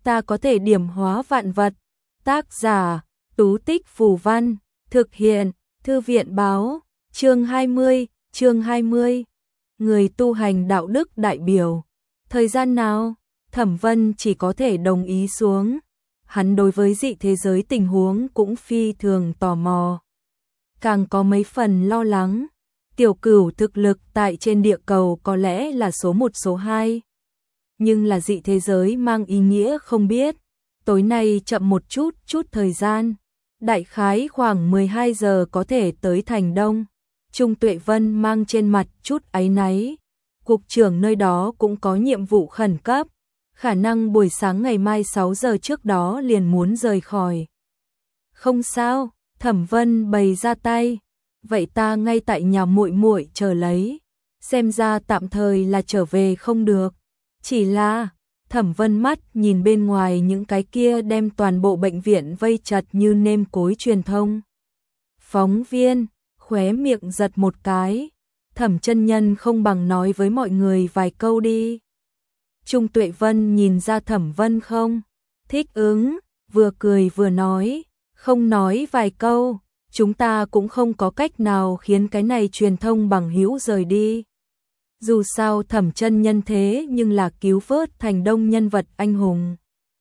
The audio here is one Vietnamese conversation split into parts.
ta có thể điểm hóa vạn vật. Tác giả, Tú Tích Phù Văn, thực hiện, Thư viện báo, chương 20, người tu hành đạo đức đại biểu. Thời gian nào? Thẩm Vân chỉ có thể đồng ý xuống. Hắn đối với dị thế giới tình huống cũng phi thường tò mò. Càng có mấy phần lo lắng. Tiểu Cửu thực lực tại trên địa cầu có lẽ là số 1 số 2. Nhưng là dị thế giới mang ý nghĩa không biết. Tối nay chậm một chút thời gian. Đại khái khoảng 12 giờ có thể tới thành Đông. Trung Tuệ Vân mang trên mặt chút áy náy. Cục trưởng nơi đó cũng có nhiệm vụ khẩn cấp. Khả năng buổi sáng ngày mai 6 giờ trước đó liền muốn rời khỏi. Không sao, Thẩm Vân bày ra tay. Vậy ta ngay tại nhà muội muội chờ lấy. Xem ra tạm thời là trở về không được. Chỉ là, Thẩm Vân mắt nhìn bên ngoài những cái kia đem toàn bộ bệnh viện vây chặt như nêm cối truyền thông. Phóng viên, khóe miệng giật một cái. Thẩm chân nhân không bằng nói với mọi người vài câu đi. Trung Tuệ Vân nhìn ra Thẩm Vân không? Thích ứng, vừa cười vừa nói. Không nói vài câu, chúng ta cũng không có cách nào khiến cái này truyền thông bằng hữu rời đi. Dù sao Thẩm chân nhân thế nhưng là cứu vớt thành Đông nhân vật anh hùng.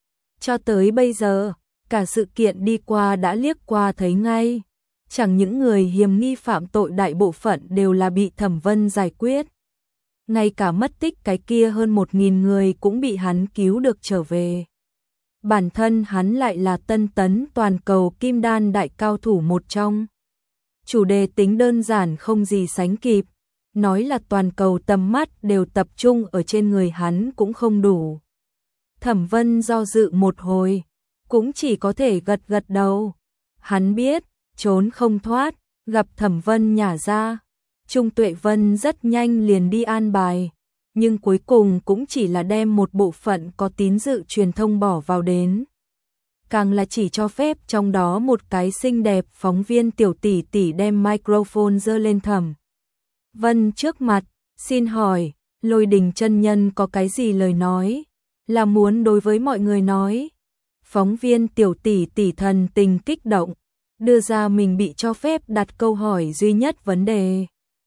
Cho tới bây giờ, cả sự kiện đi qua đã liếc qua thấy ngay. Chẳng những người hiểm nghi phạm tội đại bộ phận đều là bị Thẩm Vân giải quyết. Ngay cả mất tích cái kia hơn 1.000 người cũng bị hắn cứu được trở về. Bản thân hắn lại là tân tấn toàn cầu kim đan đại cao thủ một trong. Chủ đề tính đơn giản không gì sánh kịp. Nói là toàn cầu tầm mắt đều tập trung ở trên người hắn cũng không đủ. Thẩm Vân do dự một hồi, cũng chỉ có thể gật gật đầu. Hắn biết, trốn không thoát, gặp Thẩm Vân nhả ra. Trung Tuệ Vân rất nhanh liền đi an bài, nhưng cuối cùng cũng chỉ là đem một bộ phận có tín dự truyền thông bỏ vào đến. Càng là chỉ cho phép trong đó một cái xinh đẹp phóng viên tiểu tỷ tỷ đem microphone giơ lên Thẩm Vân trước mặt, xin hỏi, Lôi Đình chân nhân có cái gì lời nói, là muốn đối với mọi người nói. Phóng viên tiểu tỷ tỷ thần tình kích động, đưa ra mình bị cho phép đặt câu hỏi duy nhất vấn đề.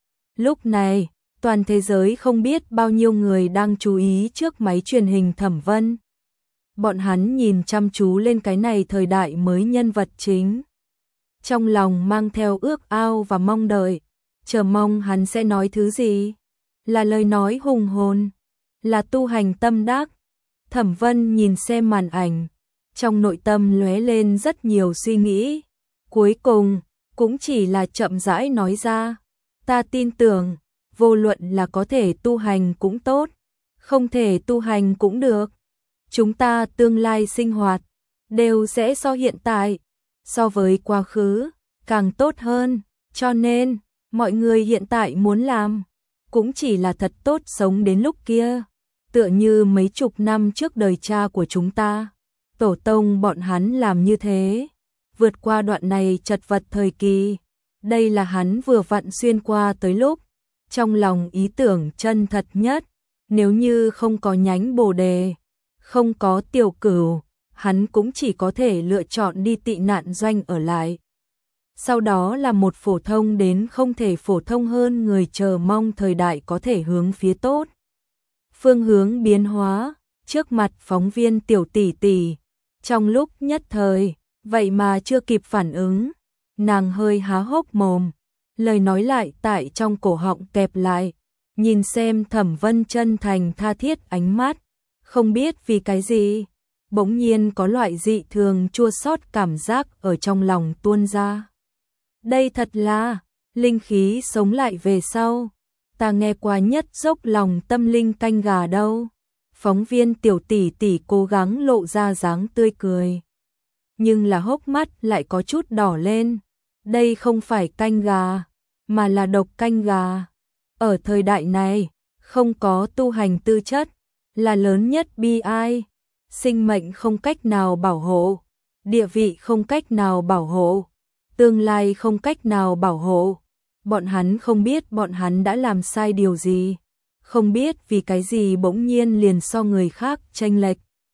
Lúc này, toàn thế giới không biết bao nhiêu người đang chú ý trước máy truyền hình Thẩm Vân. Bọn hắn nhìn chăm chú lên cái này thời đại mới nhân vật chính. Trong lòng mang theo ước ao và mong đợi, chờ mong hắn sẽ nói thứ gì. Là lời nói hùng hồn, là tu hành tâm đắc. Thẩm Vân nhìn xem màn ảnh, trong nội tâm lóe lên rất nhiều suy nghĩ. Cuối cùng, cũng chỉ là chậm rãi nói ra. Ta tin tưởng, vô luận là có thể tu hành cũng tốt, không thể tu hành cũng được. Chúng ta tương lai sinh hoạt, đều sẽ so hiện tại, so với quá khứ, càng tốt hơn. Cho nên, mọi người hiện tại muốn làm, cũng chỉ là thật tốt sống đến lúc kia. Tựa như mấy chục năm trước đời cha của chúng ta, tổ tông bọn hắn làm như thế. Vượt qua đoạn này chật vật thời kỳ. Đây là hắn vừa vặn xuyên qua tới lúc. Trong lòng ý tưởng chân thật nhất. Nếu như không có nhánh bồ đề, không có Tiểu Cửu, hắn cũng chỉ có thể lựa chọn đi tị nạn doanh ở lại. Sau đó là một phổ thông đến không thể phổ thông hơn người chờ mong thời đại có thể hướng phía tốt. Phương hướng biến hóa, trước mặt phóng viên tiểu tỷ tỷ. Trong lúc nhất thời, vậy mà chưa kịp phản ứng, nàng hơi há hốc mồm, lời nói lại tại trong cổ họng kẹp lại, nhìn xem Thẩm Vân chân thành tha thiết ánh mắt, không biết vì cái gì, bỗng nhiên có loại dị thường chua xót cảm giác ở trong lòng tuôn ra. Đây thật là linh khí sống lại về sau, ta nghe qua nhất dốc lòng tâm linh canh gà đâu. Phóng viên tiểu tỷ tỷ cố gắng lộ ra dáng tươi cười, nhưng là hốc mắt lại có chút đỏ lên. Đây không phải canh gà, mà là độc canh gà. Ở thời đại này, không có tu hành tư chất, là lớn nhất bi ai. Sinh mệnh không cách nào bảo hộ, địa vị không cách nào bảo hộ, tương lai không cách nào bảo hộ. Bọn hắn không biết bọn hắn đã làm sai điều gì, không biết vì cái gì bỗng nhiên liền so người khác chênh lệch.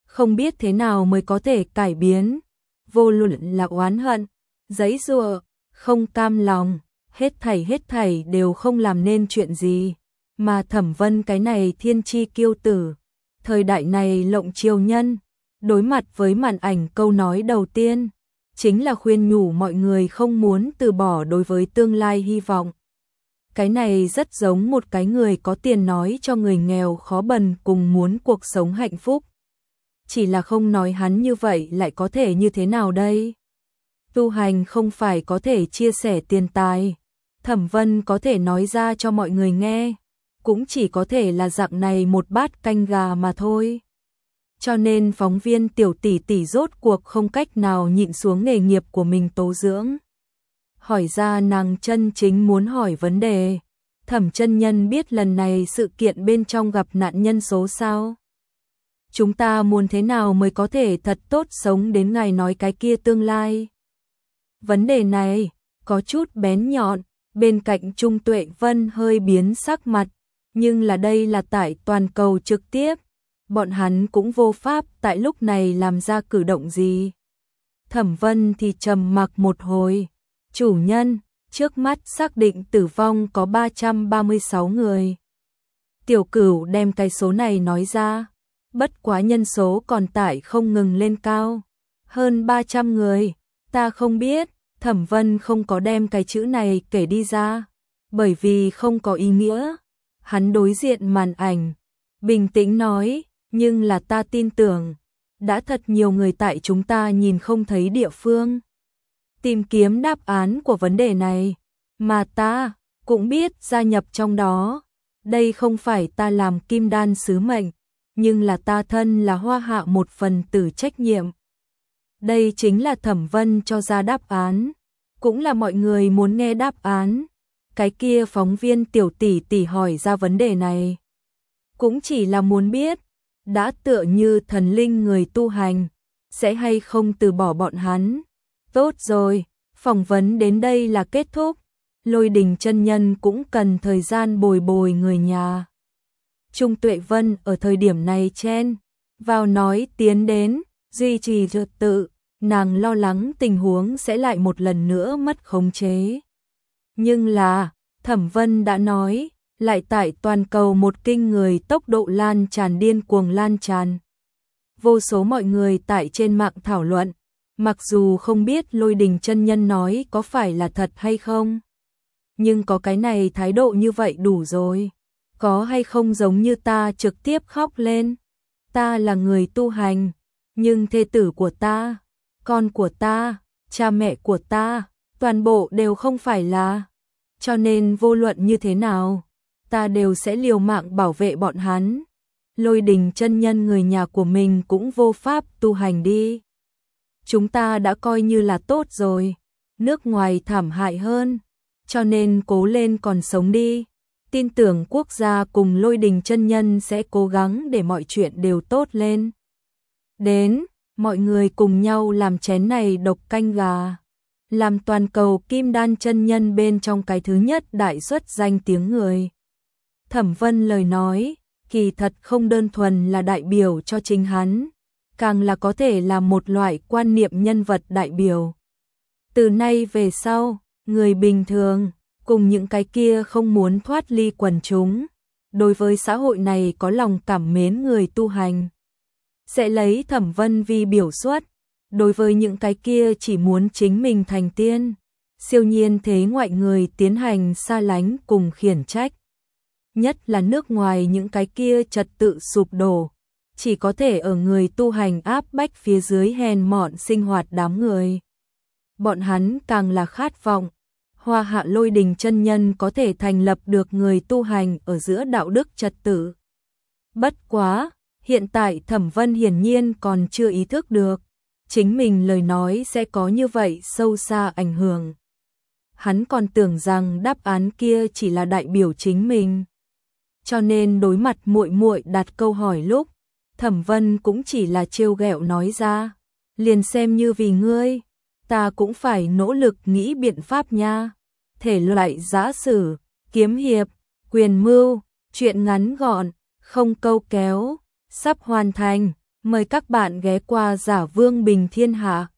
không biết thế nào mới có thể cải biến, vô luận là oán hận, giãy giụa, không cam lòng, hết thảy đều không làm nên chuyện gì, mà Thẩm Vân cái này thiên chi kiêu tử, thời đại này lộng triều nhân, đối mặt với màn ảnh câu nói đầu tiên chính là khuyên nhủ mọi người không muốn từ bỏ đối với tương lai hy vọng. Cái này rất giống một cái người có tiền nói cho người nghèo khó bần cùng muốn cuộc sống hạnh phúc. Chỉ là không nói hắn như vậy lại có thể như thế nào đây? Tu hành không phải có thể chia sẻ tiền tài. Thẩm Vân có thể nói ra cho mọi người nghe, cũng chỉ có thể là dạng này một bát canh gà mà thôi. Cho nên phóng viên Tiểu tỷ tỷ rốt cuộc không cách nào nhịn xuống nghề nghiệp của mình tố dưỡng. Hỏi ra nàng chân chính muốn hỏi vấn đề. Thẩm chân nhân biết lần này sự kiện bên trong gặp nạn nhân số sao? Chúng ta muốn thế nào mới có thể thật tốt sống đến ngày nói cái kia tương lai? Vấn đề này có chút bén nhọn, bên cạnh Trung Tuệ Vân hơi biến sắc mặt, nhưng là đây là tại toàn cầu trực tiếp, bọn hắn cũng vô pháp tại lúc này làm ra cử động gì. Thẩm Vân thì trầm mặc một hồi, chủ nhân, trước mắt xác định tử vong có 336 người. Tiểu Cửu đem cái số này nói ra, bất quá nhân số còn tại không ngừng lên cao, hơn 300 người, ta không biết. Thẩm Vân không có đem cái chữ này kể đi ra, bởi vì không có ý nghĩa. Hắn đối diện màn ảnh, bình tĩnh nói, nhưng là ta tin tưởng, đã thật nhiều người tại chúng ta nhìn không thấy địa phương tìm kiếm đáp án của vấn đề này, mà ta cũng biết gia nhập trong đó. Đây không phải ta làm kim đan sứ mệnh, nhưng là ta thân là Hoa Hạ một phần tử trách nhiệm. Đây chính là Thẩm Vân cho ra đáp án, cũng là mọi người muốn nghe đáp án. Cái kia phóng viên Tiểu tỷ tỷ hỏi ra vấn đề này, cũng chỉ là muốn biết, đã tựa như thần linh người tu hành, sẽ hay không từ bỏ bọn hắn. Tốt rồi, phỏng vấn đến đây là kết thúc, Lôi Đình chân nhân cũng cần thời gian bồi bồi người nhà. Trung Tuệ Vân ở thời điểm này chen vào nói tiến đến, duy trì trật tự, nàng lo lắng tình huống sẽ lại một lần nữa mất khống chế. Nhưng là, Thẩm Vân đã nói, lại tại toàn cầu một kinh người tốc độ lan tràn điên cuồng lan tràn. Vô số mọi người tại trên mạng thảo luận, mặc dù không biết Lôi Đình chân nhân nói có phải là thật hay không, nhưng có cái này thái độ như vậy đủ rồi. Có hay không giống như ta trực tiếp khóc lên. Ta là người tu hành, nhưng thê tử của ta, con của ta, cha mẹ của ta, toàn bộ đều không phải là. Cho nên vô luận như thế nào, ta đều sẽ liều mạng bảo vệ bọn hắn. Lôi Đình chân nhân người nhà của mình cũng vô pháp tu hành đi. Chúng ta đã coi như là tốt rồi, nước ngoài thảm hại hơn, cho nên cố lên còn sống đi. Tin tưởng quốc gia cùng Lôi Đình chân nhân sẽ cố gắng để mọi chuyện đều tốt lên. Đến, mọi người cùng nhau làm chén này độc canh gà, làm toàn cầu kim đan chân nhân bên trong cái thứ nhất đại xuất danh tiếng người. Thẩm Vân lời nói, kỳ thật không đơn thuần là đại biểu cho chính hắn, càng là có thể là một loại quan niệm nhân vật đại biểu. Từ nay về sau, người bình thường cùng những cái kia không muốn thoát ly quần chúng, đối với xã hội này có lòng cảm mến người tu hành, sẽ lấy Thẩm Vân vi biểu xuất. Đối với những cái kia chỉ muốn chính mình thành tiên, siêu nhiên thế ngoại người tiến hành xa lánh cùng khiển trách. Nhất là nước ngoài những cái kia trật tự sụp đổ, chỉ có thể ở người tu hành áp bách phía dưới hèn mọn sinh hoạt đám người. Bọn hắn càng là khát vọng Hoa Hạ Lôi Đình chân nhân có thể thành lập được người tu hành ở giữa đạo đức trật tự. Bất quá, hiện tại Thẩm Vân hiển nhiên còn chưa ý thức được chính mình lời nói sẽ có như vậy sâu xa ảnh hưởng. Hắn còn tưởng rằng đáp án kia chỉ là đại biểu chính mình. Cho nên đối mặt muội muội đặt câu hỏi lúc, Thẩm Vân cũng chỉ là trêu ghẹo nói ra, liền xem như vì ngươi, ta cũng phải nỗ lực nghĩ biện pháp nha. Thể loại giã sử, kiếm hiệp, quyền mưu, truyện ngắn gọn, không câu kéo, sắp hoàn thành. Mời các bạn ghé qua Giả Vương Bình Thiên Hạ.